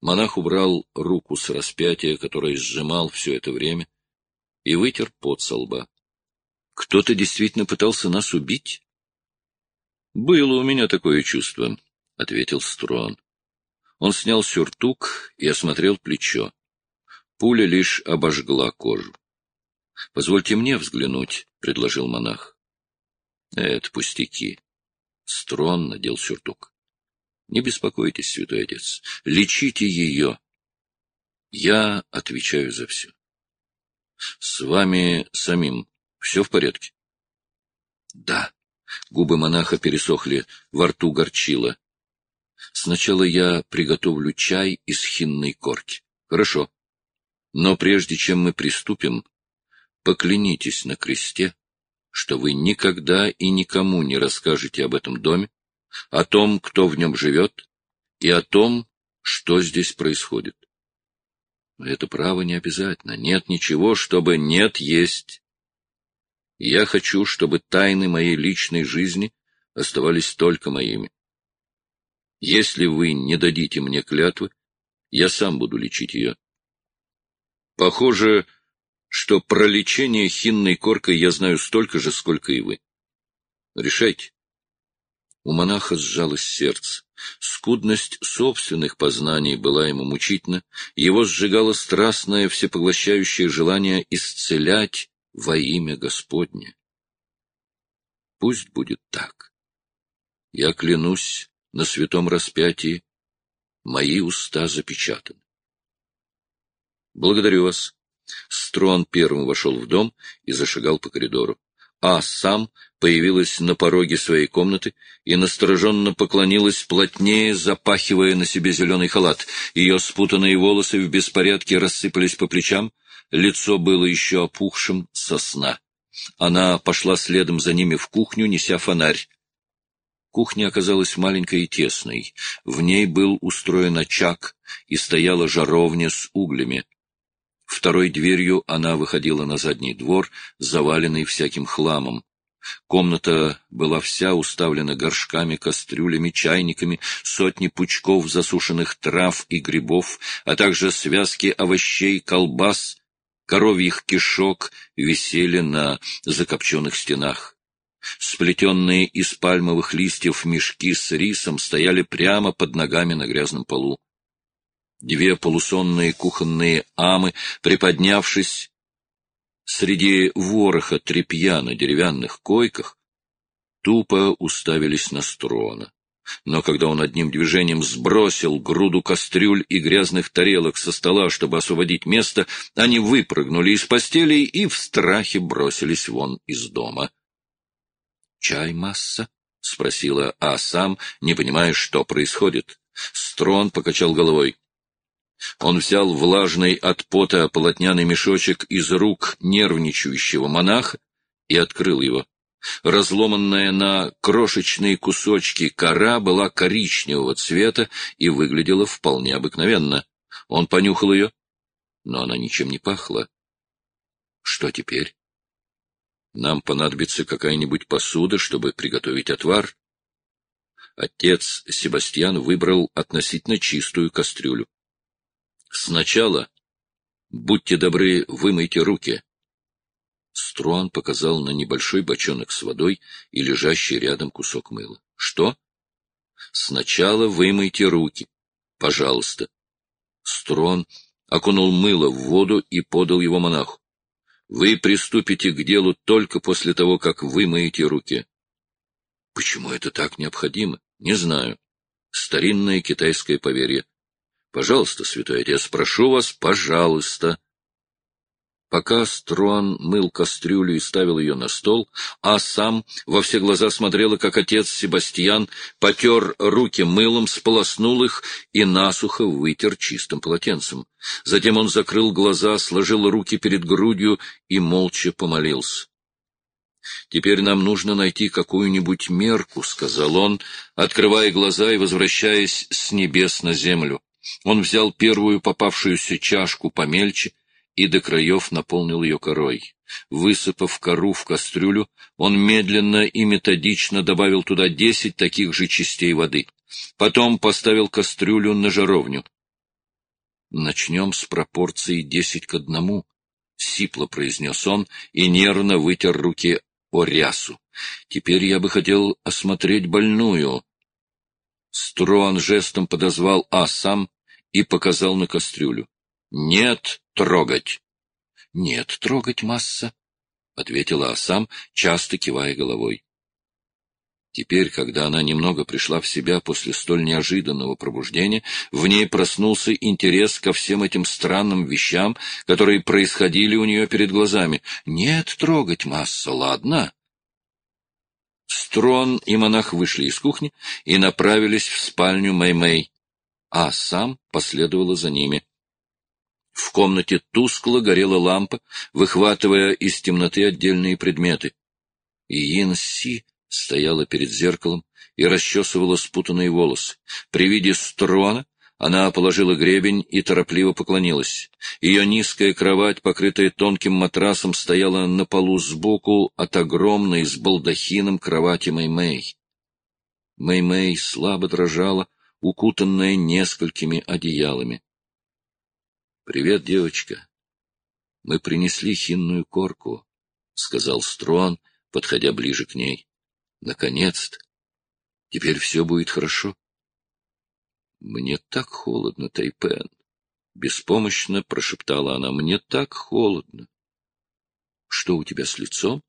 Монах убрал руку с распятия, которое сжимал все это время, и вытер пот со лба. — Кто-то действительно пытался нас убить? — Было у меня такое чувство, — ответил Струан. Он снял сюртук и осмотрел плечо. Пуля лишь обожгла кожу. — Позвольте мне взглянуть, — предложил монах. — Это пустяки. Струан надел сюртук. — Не беспокойтесь, святой отец. Лечите ее. Я отвечаю за все. — С вами самим все в порядке? — Да. Губы монаха пересохли, во рту горчило. — Сначала я приготовлю чай из хинной корки. — Хорошо. Но прежде чем мы приступим, поклянитесь на кресте, что вы никогда и никому не расскажете об этом доме, о том, кто в нем живет, и о том, что здесь происходит. Это право не обязательно. Нет ничего, чтобы нет есть. Я хочу, чтобы тайны моей личной жизни оставались только моими. Если вы не дадите мне клятвы, я сам буду лечить ее. Похоже, что про лечение хинной коркой я знаю столько же, сколько и вы. Решайте. У монаха сжалось сердце. Скудность собственных познаний была ему мучительна, его сжигало страстное всепоглощающее желание исцелять во имя Господне. Пусть будет так. Я клянусь на святом распятии, мои уста запечатаны. Благодарю вас. Струан первым вошел в дом и зашагал по коридору. А сам появилась на пороге своей комнаты и настороженно поклонилась, плотнее запахивая на себе зеленый халат. Ее спутанные волосы в беспорядке рассыпались по плечам, лицо было еще опухшим со сна. Она пошла следом за ними в кухню, неся фонарь. Кухня оказалась маленькой и тесной. В ней был устроен очаг и стояла жаровня с углями. Второй дверью она выходила на задний двор, заваленный всяким хламом. Комната была вся уставлена горшками, кастрюлями, чайниками, сотни пучков засушенных трав и грибов, а также связки овощей, колбас, коровьих кишок висели на закопченных стенах. Сплетенные из пальмовых листьев мешки с рисом стояли прямо под ногами на грязном полу. Две полусонные кухонные амы, приподнявшись среди вороха тряпья на деревянных койках, тупо уставились на Струана. Но когда он одним движением сбросил груду кастрюль и грязных тарелок со стола, чтобы освободить место, они выпрыгнули из постелей и в страхе бросились вон из дома. — Чай, масса? — спросила Асам, не понимая, что происходит. Струан покачал головой. Он взял влажный от пота полотняный мешочек из рук нервничающего монаха и открыл его. Разломанная на крошечные кусочки кора была коричневого цвета и выглядела вполне обыкновенно. Он понюхал ее, но она ничем не пахла. Что теперь? Нам понадобится какая-нибудь посуда, чтобы приготовить отвар. Отец Себастьян выбрал относительно чистую кастрюлю. Сначала, будьте добры, вымойте руки. Струан показал на небольшой бочонок с водой и лежащий рядом кусок мыла. Что? Сначала вымойте руки. Пожалуйста. Струан окунул мыло в воду и подал его монаху. Вы приступите к делу только после того, как вымоете руки. Почему это так необходимо? Не знаю. Старинное китайское поверье. Пожалуйста, святой отец, прошу вас, пожалуйста. Пока Струан мыл кастрюлю и ставил ее на стол, а сам во все глаза смотрела, как отец Себастьян потер руки мылом, сполоснул их и насухо вытер чистым полотенцем. Затем он закрыл глаза, сложил руки перед грудью и молча помолился. «Теперь нам нужно найти какую-нибудь мерку», — сказал он, открывая глаза и возвращаясь с небес на землю. Он взял первую попавшуюся чашку помельче и до краев наполнил ее корой. Высыпав кору в кастрюлю, он медленно и методично добавил туда 10 таких же частей воды. Потом поставил кастрюлю на жаровню. Начнем с пропорции 10:1, — сипло произнес он и нервно вытер руки о рясу. Теперь я бы хотел осмотреть больную. Струан жестом подозвал Асам и показал на кастрюлю. — Нет, трогать! — Нет, трогать, масса, — ответила Асам, часто кивая головой. Теперь, когда она немного пришла в себя после столь неожиданного пробуждения, в ней проснулся интерес ко всем этим странным вещам, которые происходили у нее перед глазами. — Нет, трогать, масса, ладно? Струан и монах вышли из кухни и направились в спальню Мэй-Мэй, а сам последовала за ними. В комнате тускло горела лампа, выхватывая из темноты отдельные предметы. Йин-Си стояла перед зеркалом и расчесывала спутанные волосы. При виде Струана она положила гребень и торопливо поклонилась. Ее низкая кровать, покрытая тонким матрасом, стояла на полу сбоку от огромной с балдахином кровати Мэй-Мэй. Мэй-Мэй слабо дрожала, укутанная несколькими одеялами. — Привет, девочка. Мы принесли хинную корку, — сказал Струан, подходя ближе к ней. — Наконец-то! Теперь все будет хорошо. — Мне так холодно, Тайпен! — беспомощно прошептала она. — Мне так холодно! — Что у тебя с лицом?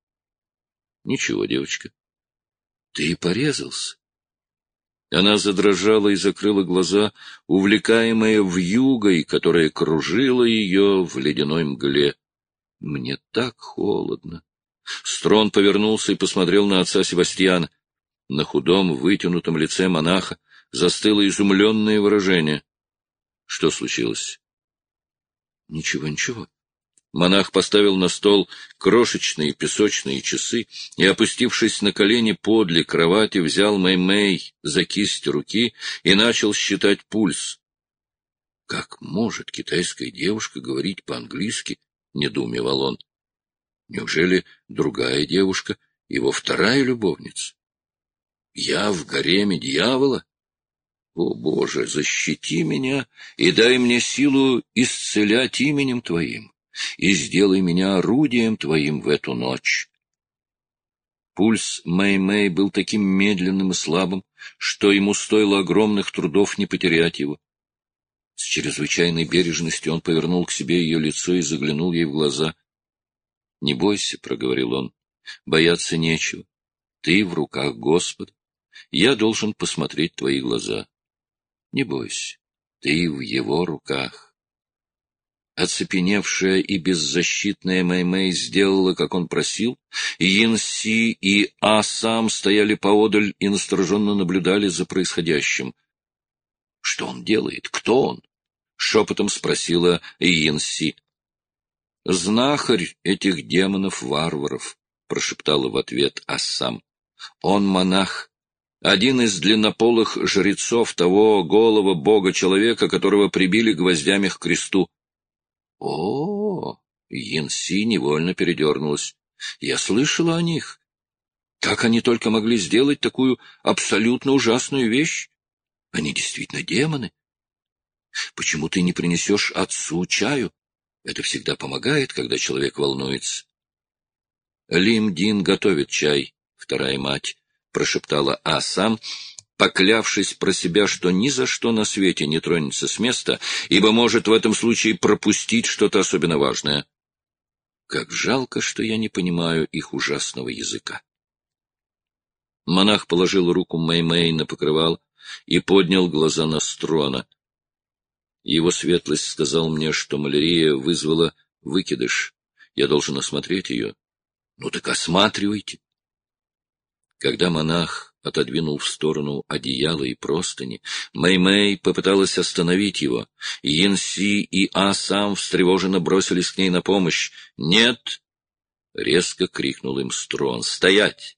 — Ничего, девочка. — Ты порезался? Она задрожала и закрыла глаза, увлекаемая вьюгой, которая кружила ее в ледяной мгле. — Мне так холодно! Строн повернулся и посмотрел на отца Себастьяна. На худом, вытянутом лице монаха застыло изумленное выражение. — Что случилось? — Ничего, ничего. Монах поставил на стол крошечные песочные часы и, опустившись на колени подле кровати, взял Мэй-Мэй за кисть руки и начал считать пульс. — Как может китайская девушка говорить по-английски? — недоумевал он. — Неужели другая девушка, его вторая любовница? Я в гареме дьявола? О, Боже, защити меня и дай мне силу исцелять именем Твоим, и сделай меня орудием Твоим в эту ночь. Пульс Мэй-Мэй был таким медленным и слабым, что ему стоило огромных трудов не потерять его. С чрезвычайной бережностью он повернул к себе ее лицо и заглянул ей в глаза. — Не бойся, — проговорил он, — бояться нечего. Ты в руках Господа. Я должен посмотреть твои глаза. Не бойся, ты в его руках. Оцепеневшая и беззащитная Мэй-Мэй сделала, как он просил, и Йин-Си и А-Сам стояли поодаль и настороженно наблюдали за происходящим. — Что он делает? Кто он? — шепотом спросила Йин-Си. — Знахарь этих демонов-варваров, — прошептала в ответ А-Сам. — Он монах, один из длиннополых жрецов того голого бога-человека, которого прибили гвоздями к кресту. — О, Йин-Си невольно передернулась. Я слышала о них. Как они только могли сделать такую абсолютно ужасную вещь? Они действительно демоны. Почему ты не принесешь отцу чаю? Это всегда помогает, когда человек волнуется. Лим-Дин готовит чай, вторая мать, — прошептала А-Сам, поклявшись про себя, что ни за что на свете не тронется с места, ибо может в этом случае пропустить что-то особенно важное. Как жалко, что я не понимаю их ужасного языка. Монах положил руку Мэй-Мэй на покрывало и поднял глаза на Струана. Его светлость сказал мне, что малярия вызвала выкидыш. Я должен осмотреть ее. Ну так осматривайте. Когда монах отодвинул в сторону одеяло и простыни, Мэй-Мэй попыталась остановить его. Йин-Си и А-Сам встревоженно бросились к ней на помощь. «Нет!» — резко крикнул им Струан. «Стоять!»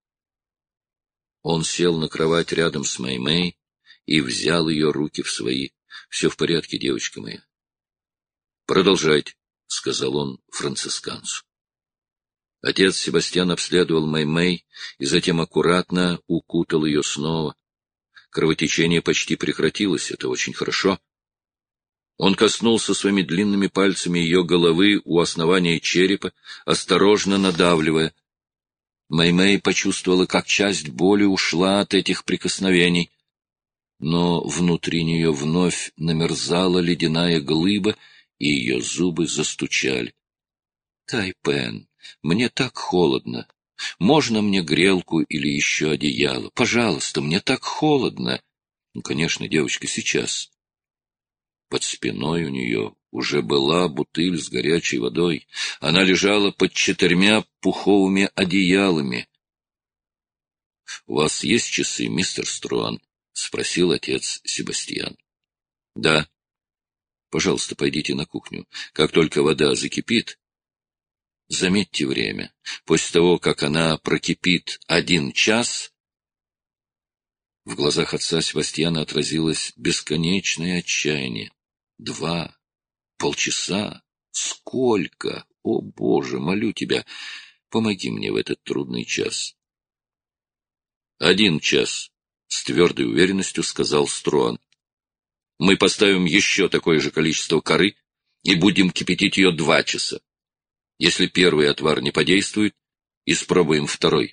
Он сел на кровать рядом с Мэй-Мэй и взял ее руки в свои. — Все в порядке, девочка моя. — Продолжайте, — сказал он францисканцу. Отец Себастьян обследовал Мэй-Мэй и затем аккуратно укутал ее снова. Кровотечение почти прекратилось, это очень хорошо. Он коснулся своими длинными пальцами ее головы у основания черепа, осторожно надавливая. Мэй-Мэй почувствовала, как часть боли ушла от этих прикосновений. Но внутри нее вновь намерзала ледяная глыба, и ее зубы застучали. — Тайпен, мне так холодно. Можно мне грелку или еще одеяло? Пожалуйста, мне так холодно. Ну, конечно, девочка, сейчас. Под спиной у нее уже была бутыль с горячей водой. Она лежала под 4 пуховыми одеялами. — У вас есть часы, мистер Струан? — спросил отец Себастьян. — Да. — Пожалуйста, пойдите на кухню. Как только вода закипит, заметьте время. После того, как она прокипит 1 час... В глазах отца Себастьяна отразилось бесконечное отчаяние. 2, полчаса? Сколько? О, Боже, молю тебя, помоги мне в этот трудный час. 1 час, с твердой уверенностью сказал Струан. Мы поставим еще такое же количество коры и будем кипятить ее 2 часа. Если первый отвар не подействует, испробуем второй.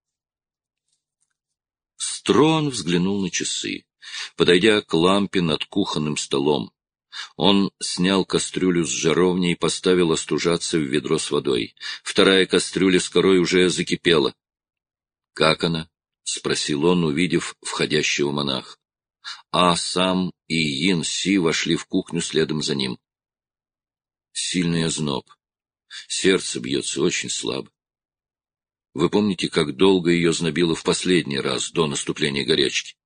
Струан взглянул на часы. Подойдя к лампе над кухонным столом, он снял кастрюлю с жаровни и поставил остужаться в ведро с водой. 2-я кастрюля с корой уже закипела. — Как она? — спросил он, увидев входящего монаха. А сам и Йин-Си вошли в кухню следом за ним. Сильный озноб. Сердце бьется очень слабо. Вы помните, как долго ее знобило в последний раз до наступления горячки?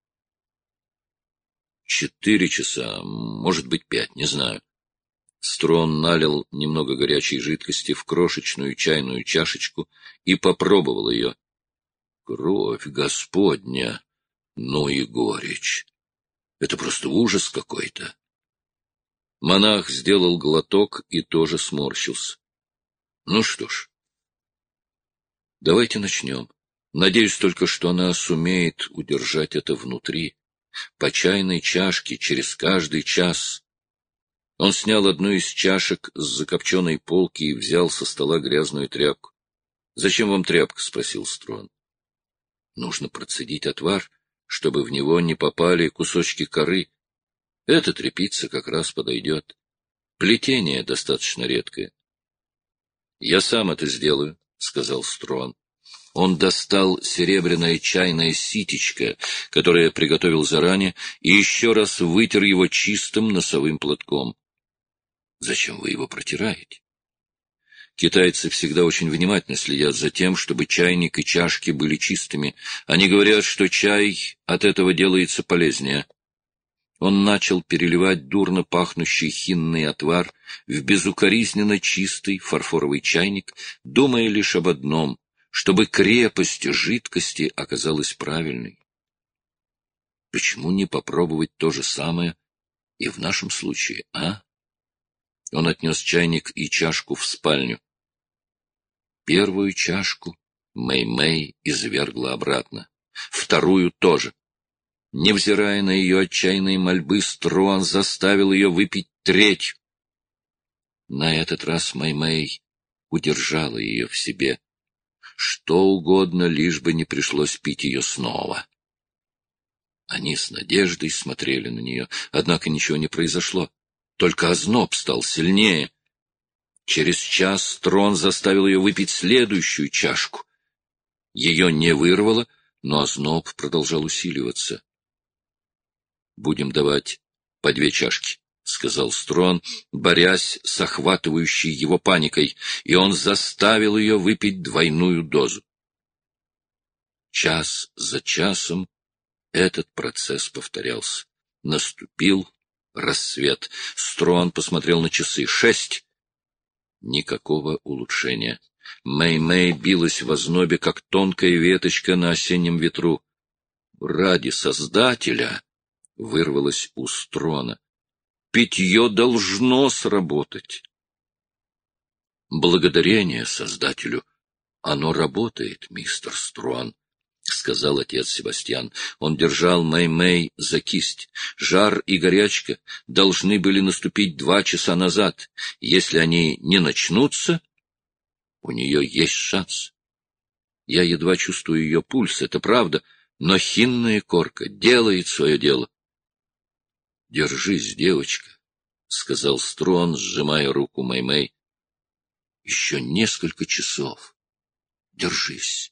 4 часа, может быть 5, не знаю. Струан налил немного горячей жидкости в крошечную чайную чашечку и попробовал ее. Кровь Господня! Ну и горечь! Это просто ужас какой-то. Монах сделал глоток и тоже сморщился. Ну что ж, давайте начнем. Надеюсь только, что она сумеет удержать это внутри. По чайной чашке через каждый час. Он снял одну из чашек с закопченной полки и взял со стола грязную тряпку. — Зачем вам тряпка? — спросил Струан. — Нужно процедить отвар, чтобы в него не попали кусочки коры. Эта тряпица как раз подойдет. Плетение достаточно редкое. — Я сам это сделаю, — сказал Струан. Он достал серебряное чайное ситечко, которое приготовил заранее, и еще раз вытер его чистым носовым платком. — Зачем вы его протираете? Китайцы всегда очень внимательно следят за тем, чтобы чайник и чашки были чистыми. Они говорят, что чай от этого делается полезнее. Он начал переливать дурно пахнущий хинный отвар в безукоризненно чистый фарфоровый чайник, думая лишь об одном — чтобы крепость жидкости оказалась правильной. Почему не попробовать то же самое и в нашем случае, а? Он отнес чайник и чашку в спальню. Первую чашку Мэй-Мэй извергла обратно. Вторую тоже. Невзирая на ее отчаянные мольбы, Струан заставил ее выпить 3-ю. На этот раз Мэй-Мэй удержала ее в себе. Что угодно, лишь бы не пришлось пить ее снова. Они с надеждой смотрели на нее, однако ничего не произошло. Только озноб стал сильнее. Через час Струан заставил ее выпить следующую чашку. Ее не вырвало, но озноб продолжал усиливаться. — Будем давать по 2 чашки, — сказал Струан, борясь с охватывающей его паникой, и он заставил ее выпить 2-ю дозу. Час за часом этот процесс повторялся. Наступил рассвет. Струан посмотрел на часы. 6. Никакого улучшения. Мэй-Мэй билась в ознобе, как тонкая веточка на осеннем ветру. «Ради Создателя!» — вырвалось у Струана. «Питье должно сработать!» «Благодарение Создателю! Оно работает, мистер Струан!» — сказал отец Себастьян. Он держал Мэй-Мэй за кисть. Жар и горячка должны были наступить 2 часа назад. Если они не начнутся, у нее есть шанс. Я едва чувствую ее пульс, это правда, но хинная корка делает свое дело. — Держись, девочка, — сказал Строн, сжимая руку Мэй-Мэй. — Еще несколько часов. Держись.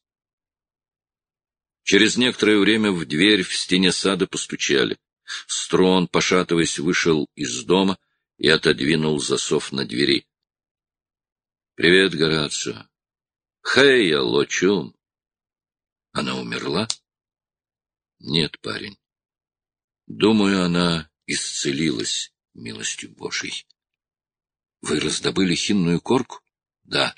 Через некоторое время в дверь в стене сада постучали. Строн, пошатываясь, вышел из дома и отодвинул засов на двери. — Привет, Горацио. — Хей, Лочум. — Она умерла? — Нет, парень. Думаю, она исцелилась милостью Божией. — Вы раздобыли хинную корку? — Да.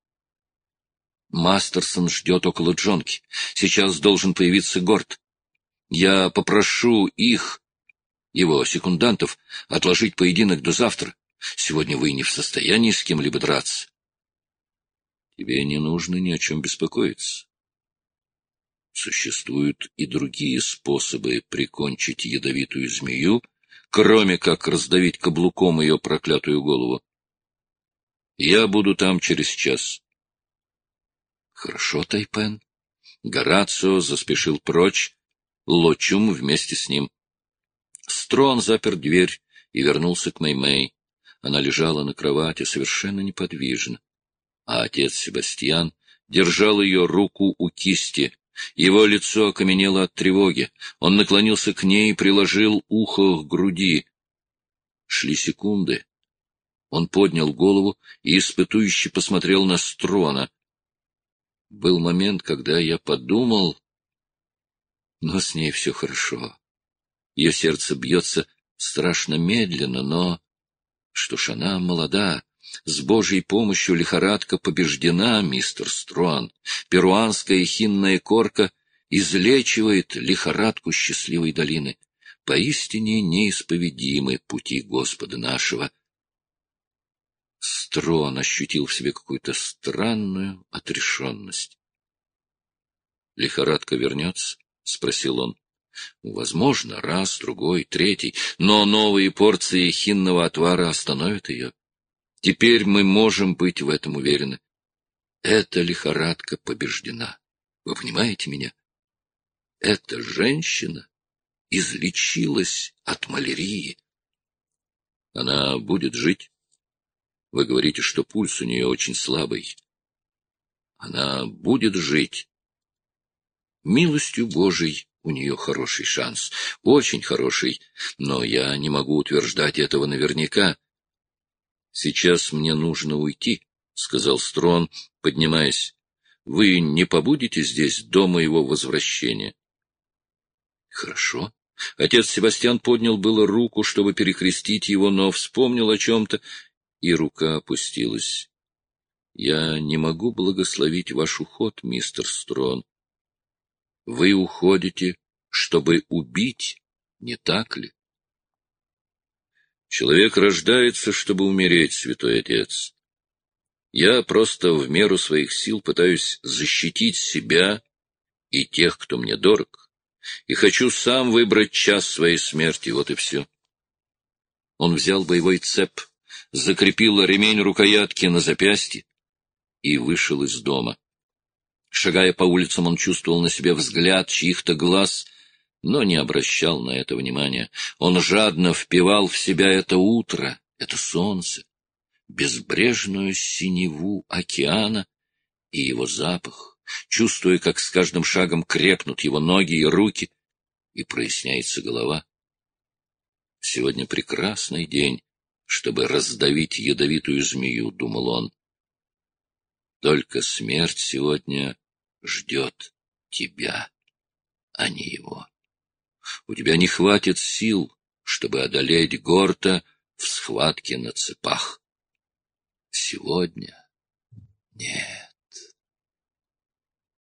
Мастерсон ждет около Джонки. Сейчас должен появиться Горд. Я попрошу их, его секундантов, отложить поединок до завтра. Сегодня вы не в состоянии с кем-либо драться. Тебе не нужно ни о чем беспокоиться. Существуют и другие способы прикончить ядовитую змею, кроме как раздавить каблуком ее проклятую голову. Я буду там через час. Хорошо, Тайпен. Горацио заспешил прочь, Лочум вместе с ним. Строн запер дверь и вернулся к Мэй-Мэй. Она лежала на кровати совершенно неподвижно, а отец Себастьян держал ее руку у кисти. Его лицо окаменело от тревоги. Он наклонился к ней и приложил ухо к груди. Шли секунды. Он поднял голову и испытующе посмотрел на Строна. Был момент, когда я подумал, но с ней все хорошо. Ее сердце бьется страшно медленно, но... Что ж, она молода. С Божьей помощью лихорадка побеждена, мистер Строн. Перуанская хинная корка излечивает лихорадку счастливой долины. Поистине неисповедимы пути Господа нашего. Строн ощутил в себе какую-то странную отрешенность. — Лихорадка вернется? — спросил он. — Возможно, раз, другой, третий, но новые порции хинного отвара остановят ее. Теперь мы можем быть в этом уверены. Эта лихорадка побеждена. Вы понимаете меня? Эта женщина излечилась от малярии. Она будет жить? Вы говорите, что пульс у нее очень слабый. Она будет жить. Милостью Божией у нее хороший шанс, очень хороший, но я не могу утверждать этого наверняка. Сейчас мне нужно уйти, — сказал Строн, поднимаясь. Вы не побудете здесь до моего возвращения? Хорошо. Отец Себастьян поднял было руку, чтобы перекрестить его, но вспомнил о чем-то, и рука опустилась. — Я не могу благословить ваш уход, мистер Строн. Вы уходите, чтобы убить, не так ли? Человек рождается, чтобы умереть, святой отец. Я просто в меру своих сил пытаюсь защитить себя и тех, кто мне дорог, и хочу сам выбрать час своей смерти, вот и все. Он взял боевой цеп, закрепил ремень рукоятки на запястье и вышел из дома. Шагая по улицам, он чувствовал на себе взгляд чьих-то глаз, но не обращал на это внимания. Он жадно впивал в себя это утро, это солнце, безбрежную синеву океана и его запах, чувствуя, как с каждым шагом крепнут его ноги и руки, и проясняется голова. Сегодня прекрасный день, чтобы раздавить ядовитую змею, — думал он. Только смерть сегодня ждет тебя, а не его. У тебя не хватит сил, чтобы одолеть Горта в схватке на цепах. Сегодня нет.